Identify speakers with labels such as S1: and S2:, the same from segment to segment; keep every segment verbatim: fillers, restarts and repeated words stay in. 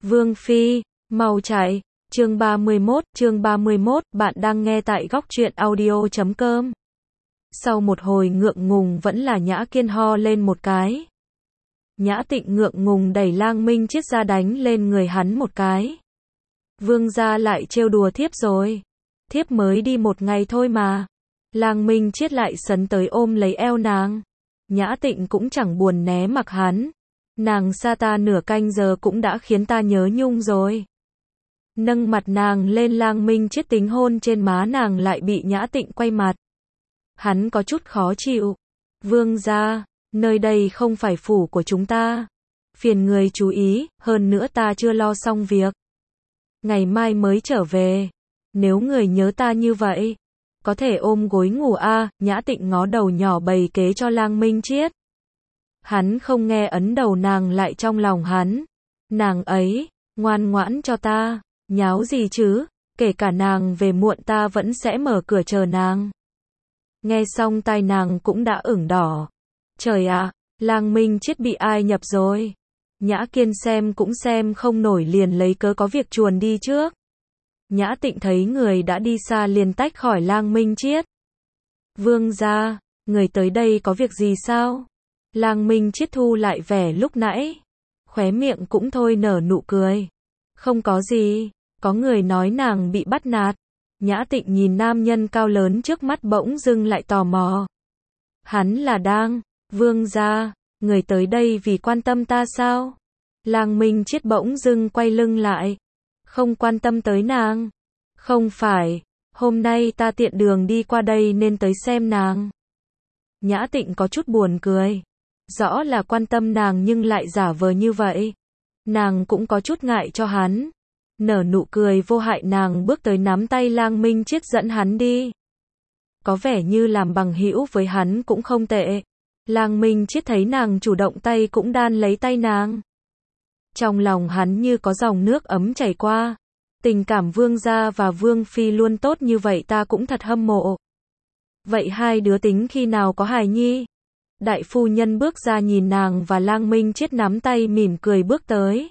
S1: Vương Phi, mau chạy. Chương ba mươi mốt, chương ba mươi mốt, bạn đang nghe tại góc truyện audio chấm com. Sau một hồi ngượng ngùng vẫn là Nhã Kiên ho lên một cái. Nhã Tịnh ngượng ngùng đẩy Lang Minh Chiết ra đánh lên người hắn một cái. Vương gia lại trêu đùa thiếp rồi. Thiếp mới đi một ngày thôi mà. Lang Minh Chiết lại sấn tới ôm lấy eo nàng. Nhã Tịnh cũng chẳng buồn né mặc hắn. Nàng xa ta nửa canh giờ cũng đã khiến ta nhớ nhung rồi. Nâng mặt nàng lên, Lang Minh Chiết tính hôn trên má nàng lại bị Nhã Tịnh quay mặt. Hắn có chút khó chịu. Vương gia, nơi đây không phải phủ của chúng ta. Phiền người chú ý, hơn nữa ta chưa lo xong việc. Ngày mai mới trở về. Nếu người nhớ ta như vậy, có thể ôm gối ngủ a. À, Nhã Tịnh ngó đầu nhỏ bày kế cho Lang Minh Chiết. Hắn không nghe, ấn đầu nàng lại trong lòng hắn. Nàng ấy, ngoan ngoãn cho ta. Nháo gì chứ, kể cả nàng về muộn ta vẫn sẽ mở cửa chờ nàng. Nghe xong tai nàng cũng đã ửng đỏ. Trời ạ, à, Lang Minh Chiết bị ai nhập rồi. Nhã Kiên xem cũng xem không nổi, liền lấy cớ có việc chuồn đi trước. Nhã Tịnh thấy người đã đi xa liền tách khỏi Lang Minh Chiết. Vương gia, người tới đây có việc gì sao? Lang Minh Chiết thu lại vẻ lúc nãy. Khóe miệng cũng thôi nở nụ cười. Không có gì, có người nói nàng bị bắt nạt. Nhã Tịnh nhìn nam nhân cao lớn trước mắt bỗng dưng lại tò mò. Hắn là Đang, vương gia, người tới đây vì quan tâm ta sao? Lang Minh Chiết bỗng dưng quay lưng lại. Không quan tâm tới nàng. Không phải, hôm nay ta tiện đường đi qua đây nên tới xem nàng. Nhã Tịnh có chút buồn cười. Rõ là quan tâm nàng nhưng lại giả vờ như vậy. Nàng cũng có chút ngại cho hắn. Nở nụ cười vô hại, nàng bước tới nắm tay Lang Minh Chiết dẫn hắn đi. Có vẻ như làm bằng hữu với hắn cũng không tệ. Lang Minh Chiết thấy nàng chủ động tay cũng đan lấy tay nàng. Trong lòng hắn như có dòng nước ấm chảy qua. Tình cảm vương gia và vương phi luôn tốt như vậy ta cũng thật hâm mộ. Vậy hai đứa tính khi nào có hài nhi? Đại phu nhân bước ra nhìn nàng và Lang Minh Chiết nắm tay mỉm cười bước tới.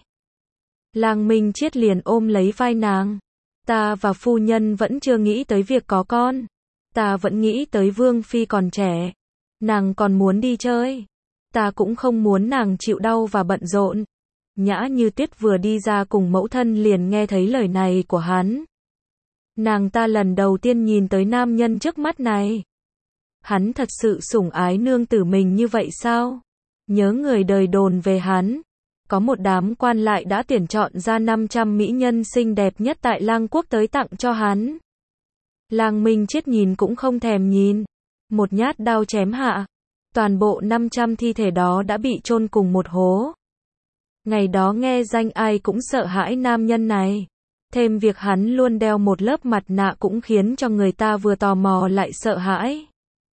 S1: Lang Minh Chiết liền ôm lấy vai nàng. Ta và phu nhân vẫn chưa nghĩ tới việc có con. Ta vẫn nghĩ tới vương phi còn trẻ. Nàng còn muốn đi chơi. Ta cũng không muốn nàng chịu đau và bận rộn. Nhã Như Tuyết vừa đi ra cùng mẫu thân liền nghe thấy lời này của hắn. Nàng ta lần đầu tiên nhìn tới nam nhân trước mắt này. Hắn thật sự sủng ái nương tử mình như vậy sao? Nhớ người đời đồn về hắn. Có một đám quan lại đã tuyển chọn ra năm trăm mỹ nhân xinh đẹp nhất tại Lang Quốc tới tặng cho hắn. Lang Minh Chiết nhìn cũng không thèm nhìn. Một nhát đao chém hạ. Toàn bộ năm trăm thi thể đó đã bị chôn cùng một hố. Ngày đó nghe danh ai cũng sợ hãi nam nhân này. Thêm việc hắn luôn đeo một lớp mặt nạ cũng khiến cho người ta vừa tò mò lại sợ hãi.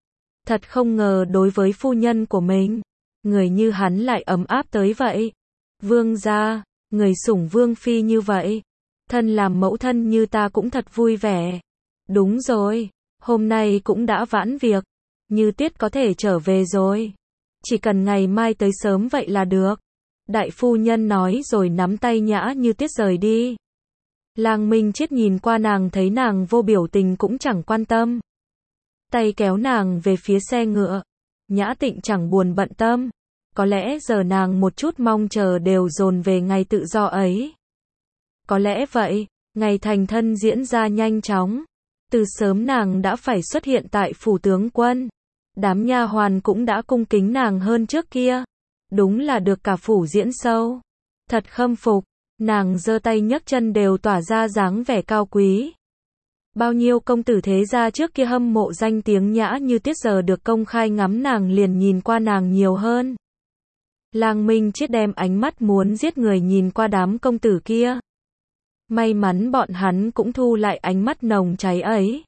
S1: Thật không ngờ đối với phu nhân của mình, người như hắn lại ấm áp tới vậy. Vương gia, người sủng vương phi như vậy. Thân làm mẫu thân như ta cũng thật vui vẻ. Đúng rồi, hôm nay cũng đã vãn việc. Như Tuyết có thể trở về rồi. Chỉ cần ngày mai tới sớm vậy là được. Đại phu nhân nói rồi nắm tay Nhã Như Tuyết rời đi. Lang Minh Chiết nhìn qua nàng thấy nàng vô biểu tình cũng chẳng quan tâm. Tay kéo nàng về phía xe ngựa. Nhã Tịnh chẳng buồn bận tâm. Có lẽ giờ nàng một chút mong chờ đều dồn về ngày tự do ấy. Có lẽ vậy, ngày thành thân diễn ra nhanh chóng. Từ sớm nàng đã phải xuất hiện tại phủ tướng quân. Đám nha hoàn cũng đã cung kính nàng hơn trước kia. Đúng là được cả phủ diễn sâu. Thật khâm phục, nàng giơ tay nhấc chân đều tỏa ra dáng vẻ cao quý. Bao nhiêu công tử thế gia trước kia hâm mộ danh tiếng Nhã Như Tuyết giờ được công khai ngắm nàng liền nhìn qua nàng nhiều hơn. Lang Minh Chiết đem ánh mắt muốn giết người nhìn qua đám công tử kia. May mắn bọn hắn cũng thu lại ánh mắt nồng cháy ấy.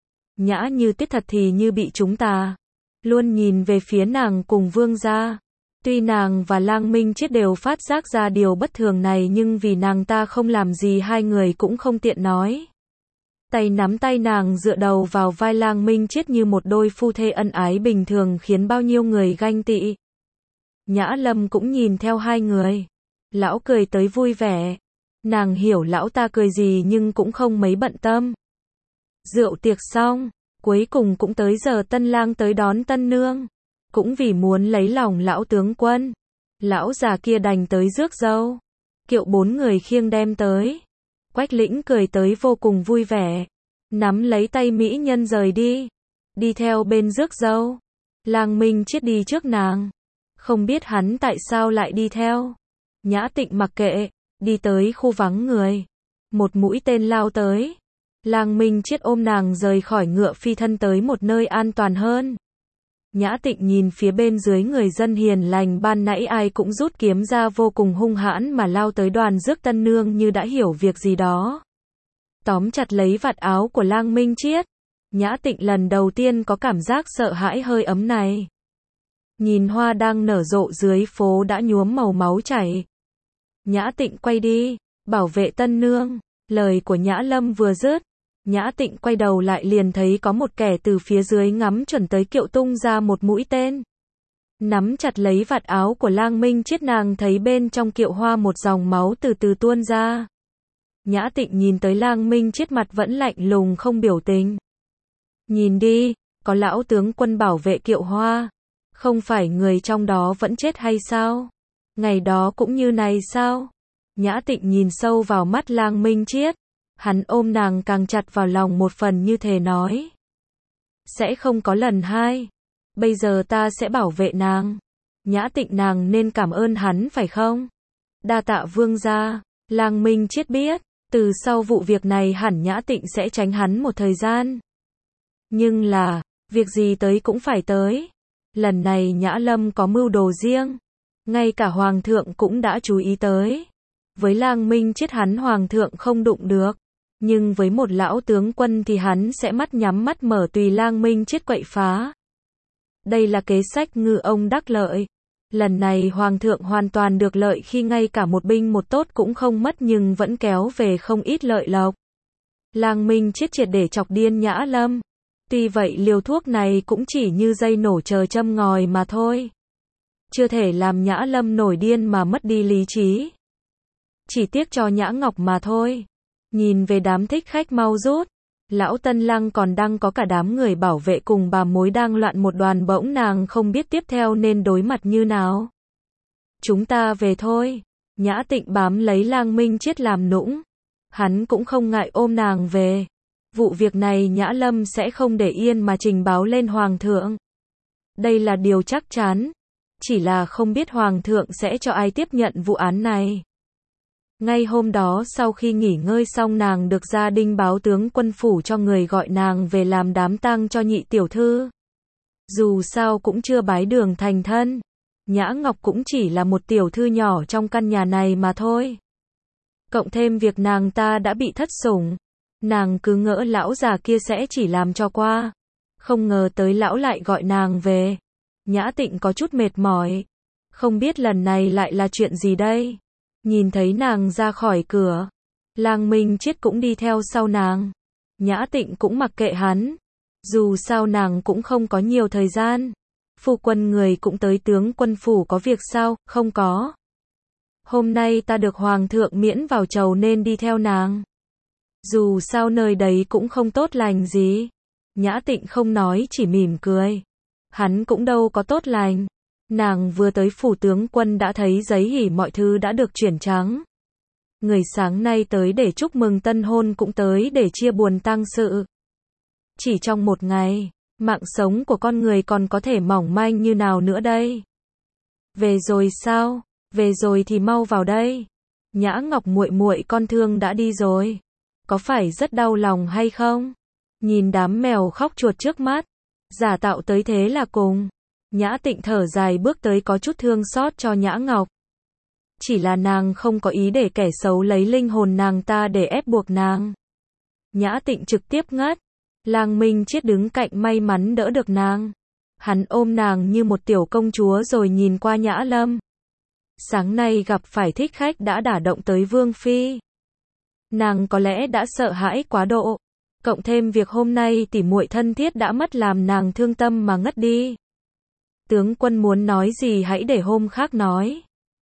S1: Nhã Như Tuyết thật thì như bị chúng ta. Luôn nhìn về phía nàng cùng vương gia. Tuy nàng và Lang Minh Chiết đều phát giác ra điều bất thường này nhưng vì nàng ta không làm gì hai người cũng không tiện nói. Tay nắm tay nàng dựa đầu vào vai Lang Minh Chiết như một đôi phu thê ân ái bình thường khiến bao nhiêu người ganh tị. Nhã Lâm cũng nhìn theo hai người. Lão cười tới vui vẻ. Nàng hiểu lão ta cười gì nhưng cũng không mấy bận tâm. Rượu tiệc xong, cuối cùng cũng tới giờ tân lang tới đón tân nương. Cũng vì muốn lấy lòng lão tướng quân, lão già kia đành tới rước dâu. Kiệu bốn người khiêng đem tới. Quách Lĩnh cười tới vô cùng vui vẻ, nắm lấy tay mỹ nhân rời đi, đi theo bên rước dâu. Lang Minh Chiết đi trước nàng, không biết hắn tại sao lại đi theo. Nhã Tịnh mặc kệ, đi tới khu vắng người, một mũi tên lao tới. Lang Minh Chiết ôm nàng rời khỏi ngựa phi thân tới một nơi an toàn hơn. Nhã Tịnh nhìn phía bên dưới người dân hiền lành ban nãy ai cũng rút kiếm ra vô cùng hung hãn mà lao tới đoàn rước tân nương như đã hiểu việc gì đó. Tóm chặt lấy vạt áo của Lang Minh Chiết. Nhã Tịnh lần đầu tiên có cảm giác sợ hãi hơi ấm này. Nhìn hoa đang nở rộ dưới phố đã nhuốm màu máu chảy. Nhã Tịnh quay đi, bảo vệ tân nương. Lời của Nhã Lâm vừa dứt, Nhã Tịnh quay đầu lại liền thấy có một kẻ từ phía dưới ngắm chuẩn tới kiệu tung ra một mũi tên. Nắm chặt lấy vạt áo của Lang Minh Chiết, nàng thấy bên trong kiệu hoa một dòng máu từ từ tuôn ra. Nhã Tịnh nhìn tới Lang Minh Chiết mặt vẫn lạnh lùng không biểu tình. Nhìn đi, có lão tướng quân bảo vệ kiệu hoa. Không phải người trong đó vẫn chết hay sao? Ngày đó cũng như này sao? Nhã Tịnh nhìn sâu vào mắt Lang Minh Chiết. Hắn ôm nàng càng chặt vào lòng một phần như thề nói. Sẽ không có lần hai. Bây giờ ta sẽ bảo vệ nàng. Nhã Tịnh, nàng nên cảm ơn hắn phải không? Đa tạ vương gia. Lang Minh Chiết biết, từ sau vụ việc này hẳn Nhã Tịnh sẽ tránh hắn một thời gian. Nhưng là, việc gì tới cũng phải tới. Lần này Nhã Lâm có mưu đồ riêng. Ngay cả hoàng thượng cũng đã chú ý tới. Với Lang Minh Chiết hắn hoàng thượng không đụng được. Nhưng với một lão tướng quân thì hắn sẽ mắt nhắm mắt mở tùy Lang Minh Chiết quậy phá. Đây là kế sách ngư ông đắc lợi. Lần này hoàng thượng hoàn toàn được lợi khi ngay cả một binh một tốt cũng không mất nhưng vẫn kéo về không ít lợi lộc. Lang Minh Chiết triệt để chọc điên Nhã Lâm. Tuy vậy liều thuốc này cũng chỉ như dây nổ chờ châm ngòi mà thôi. Chưa thể làm Nhã Lâm nổi điên mà mất đi lý trí. Chỉ tiếc cho Nhã Ngọc mà thôi. Nhìn về đám thích khách mau rút. Lão tân lang còn đang có cả đám người bảo vệ cùng bà mối đang loạn một đoàn, bỗng nàng không biết tiếp theo nên đối mặt như nào. Chúng ta về thôi. Nhã Tịnh bám lấy Lang Minh Chiết làm nũng. Hắn cũng không ngại ôm nàng về. Vụ việc này Nhã Lâm sẽ không để yên mà trình báo lên hoàng thượng. Đây là điều chắc chắn. Chỉ là không biết hoàng thượng sẽ cho ai tiếp nhận vụ án này. Ngay hôm đó sau khi nghỉ ngơi xong nàng được gia đình báo tướng quân phủ cho người gọi nàng về làm đám tang cho nhị tiểu thư. Dù sao cũng chưa bái đường thành thân. Nhã Ngọc cũng chỉ là một tiểu thư nhỏ trong căn nhà này mà thôi. Cộng thêm việc nàng ta đã bị thất sủng. Nàng cứ ngỡ lão già kia sẽ chỉ làm cho qua. Không ngờ tới lão lại gọi nàng về. Nhã Tịnh có chút mệt mỏi. Không biết lần này lại là chuyện gì đây? Nhìn thấy nàng ra khỏi cửa. Lang Minh Chiết cũng đi theo sau nàng. Nhã Tịnh cũng mặc kệ hắn. Dù sao nàng cũng không có nhiều thời gian. Phu quân người cũng tới tướng quân phủ có việc sao? Không có. Hôm nay ta được hoàng thượng miễn vào chầu nên đi theo nàng. Dù sao nơi đấy cũng không tốt lành gì. Nhã Tịnh không nói chỉ mỉm cười. Hắn cũng đâu có tốt lành. Nàng vừa tới phủ tướng quân đã thấy giấy hỉ mọi thứ đã được chuyển trắng. Người sáng nay tới để chúc mừng tân hôn cũng tới để chia buồn tang sự. Chỉ trong một ngày, mạng sống của con người còn có thể mỏng manh như nào nữa đây? Về rồi sao? Về rồi thì mau vào đây. Nhã Ngọc muội muội, con thương đã đi rồi. Có phải rất đau lòng hay không? Nhìn đám mèo khóc chuột trước mắt, giả tạo tới thế là cùng. Nhã Tịnh thở dài bước tới có chút thương xót cho Nhã Ngọc. Chỉ là nàng không có ý để kẻ xấu lấy linh hồn nàng ta để ép buộc nàng. Nhã Tịnh trực tiếp ngất. Lang Minh Chiết đứng cạnh may mắn đỡ được nàng. Hắn ôm nàng như một tiểu công chúa rồi nhìn qua Nhã Lâm. Sáng nay gặp phải thích khách đã đả động tới Vương Phi. Nàng có lẽ đã sợ hãi quá độ. Cộng thêm việc hôm nay tỉ muội thân thiết đã mất làm nàng thương tâm mà ngất đi. Tướng quân muốn nói gì hãy để hôm khác nói.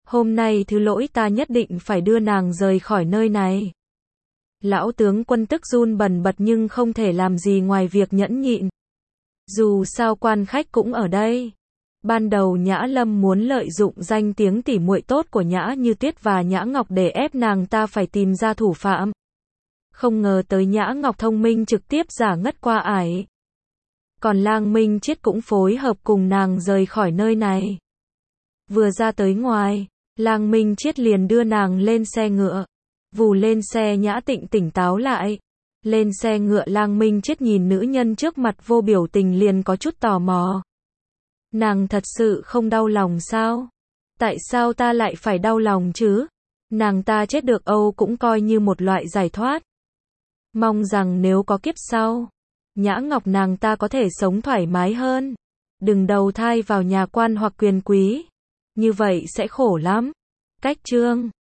S1: Hôm nay thứ lỗi ta nhất định phải đưa nàng rời khỏi nơi này. Lão tướng quân tức run bần bật nhưng không thể làm gì ngoài việc nhẫn nhịn. Dù sao quan khách cũng ở đây. Ban đầu Nhã Lâm muốn lợi dụng danh tiếng tỉ muội tốt của Nhã Như Tuyết và Nhã Ngọc để ép nàng ta phải tìm ra thủ phạm. Không ngờ tới Nhã Ngọc thông minh trực tiếp giả ngất qua ải. Còn Lang Minh Chiết cũng phối hợp cùng nàng rời khỏi nơi này. Vừa ra tới ngoài, Lang Minh Chiết liền đưa nàng lên xe ngựa. Vù lên xe Nhã Tịnh tỉnh táo lại. Lên xe ngựa Lang Minh Chiết nhìn nữ nhân trước mặt vô biểu tình liền có chút tò mò. Nàng thật sự không đau lòng sao? Tại sao ta lại phải đau lòng chứ? Nàng ta chết được Âu cũng coi như một loại giải thoát. Mong rằng nếu có kiếp sau, Nhã Ngọc nàng ta có thể sống thoải mái hơn. Đừng đầu thai vào nhà quan hoặc quyền quý. Như vậy sẽ khổ lắm. Cách chương